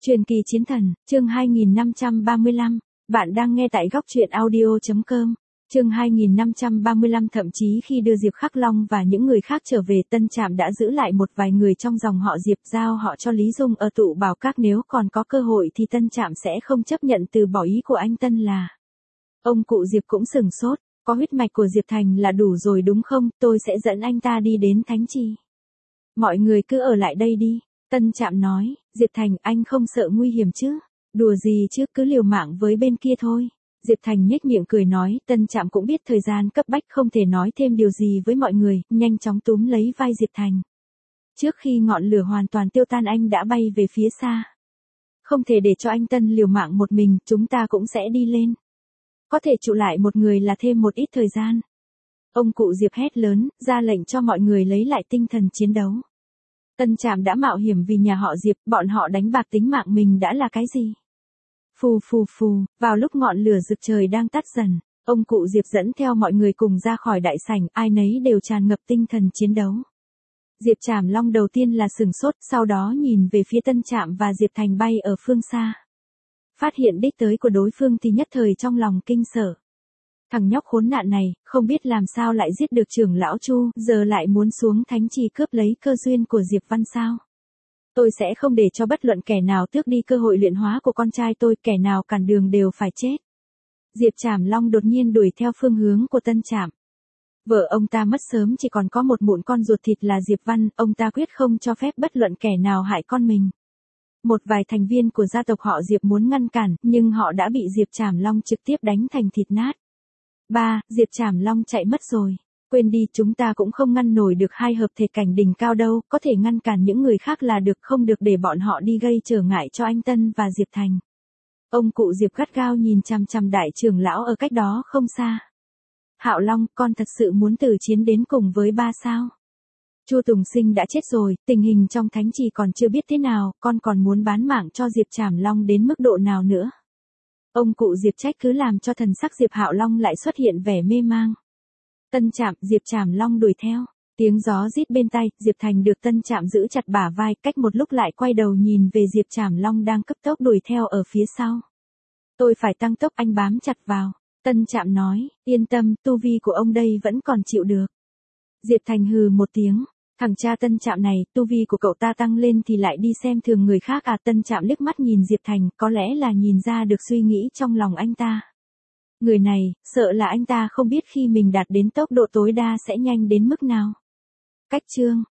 Truyền kỳ chiến thần, chương 2535, bạn đang nghe tại góc truyện audio.com. Chương 2535 thậm chí khi đưa Diệp Khắc Long và những người khác trở về Tân Trạm đã giữ lại một vài người trong dòng họ Diệp giao họ cho Lý Dung ở tụ bảo các nếu còn có cơ hội thì Tân Trạm sẽ không chấp nhận từ bỏ ý của anh Tân là. Ông cụ Diệp cũng sửng sốt, có huyết mạch của Diệp Thành là đủ rồi đúng không, tôi sẽ dẫn anh ta đi đến Thánh Trì. Mọi người cứ ở lại đây đi. Tân Trạm nói, Diệp Thành anh không sợ nguy hiểm chứ? Đùa gì chứ, cứ liều mạng với bên kia thôi. Diệp Thành nhếch miệng cười nói, Tân Trạm cũng biết thời gian cấp bách không thể nói thêm điều gì với mọi người, nhanh chóng túm lấy vai Diệp Thành. Trước khi ngọn lửa hoàn toàn tiêu tan anh đã bay về phía xa. Không thể để cho anh Tân liều mạng một mình, chúng ta cũng sẽ đi lên. Có thể trụ lại một người là thêm một ít thời gian. Ông cụ Diệp hét lớn, ra lệnh cho mọi người lấy lại tinh thần chiến đấu. Tân Trạm đã mạo hiểm vì nhà họ Diệp, bọn họ đánh bạc tính mạng mình đã là cái gì? Phù phù phù, vào lúc ngọn lửa rực trời đang tắt dần, ông cụ Diệp dẫn theo mọi người cùng ra khỏi đại sảnh, ai nấy đều tràn ngập tinh thần chiến đấu. Diệp Trảm Long đầu tiên là sửng sốt, sau đó nhìn về phía Tân Trạm và Diệp Thành bay ở phương xa. Phát hiện đích tới của đối phương thì nhất thời trong lòng kinh sợ. Thằng nhóc khốn nạn này, không biết làm sao lại giết được trưởng lão Chu, giờ lại muốn xuống Thánh Trì cướp lấy cơ duyên của Diệp Văn sao? Tôi sẽ không để cho bất luận kẻ nào tước đi cơ hội luyện hóa của con trai tôi, kẻ nào cản đường đều phải chết. Diệp Trảm Long đột nhiên đuổi theo phương hướng của Tân Trạm. Vợ ông ta mất sớm chỉ còn có một mụn con ruột thịt là Diệp Văn, ông ta quyết không cho phép bất luận kẻ nào hại con mình. Một vài thành viên của gia tộc họ Diệp muốn ngăn cản, nhưng họ đã bị Diệp Trảm Long trực tiếp đánh thành thịt nát. Diệp Trảm Long chạy mất rồi. Quên đi, chúng ta cũng không ngăn nổi được hai hợp thể cảnh đỉnh cao đâu, có thể ngăn cản những người khác là được, không được để bọn họ đi gây trở ngại cho anh Tân và Diệp Thành. Ông cụ Diệp gắt gao nhìn chằm chằm đại trưởng lão ở cách đó không xa. Hạo Long, con thật sự muốn tử chiến đến cùng với ba sao? Chu Tùng Sinh đã chết rồi, tình hình trong Thánh Trì còn chưa biết thế nào, con còn muốn bán mạng cho Diệp Trảm Long đến mức độ nào nữa? Ông cụ Diệp trách cứ làm cho thần sắc Diệp Hạo Long lại xuất hiện vẻ mê mang. Tân Trạm, Diệp Trảm Long đuổi theo. Tiếng gió rít bên tai, Diệp Thành được Tân Trạm giữ chặt bả vai, cách một lúc lại quay đầu nhìn về Diệp Trảm Long đang cấp tốc đuổi theo ở phía sau. Tôi phải tăng tốc, anh bám chặt vào. Tân Trạm nói, yên tâm, tu vi của ông đây vẫn còn chịu được. Diệp Thành hừ một tiếng. Thằng cha Tân Trạm này, tu vi của cậu ta tăng lên thì lại đi xem thường người khác à? Tân Trạm liếc mắt nhìn Diệp Thành, có lẽ là nhìn ra được suy nghĩ trong lòng anh ta. Người này, sợ là anh ta không biết khi mình đạt đến tốc độ tối đa sẽ nhanh đến mức nào. Cách chương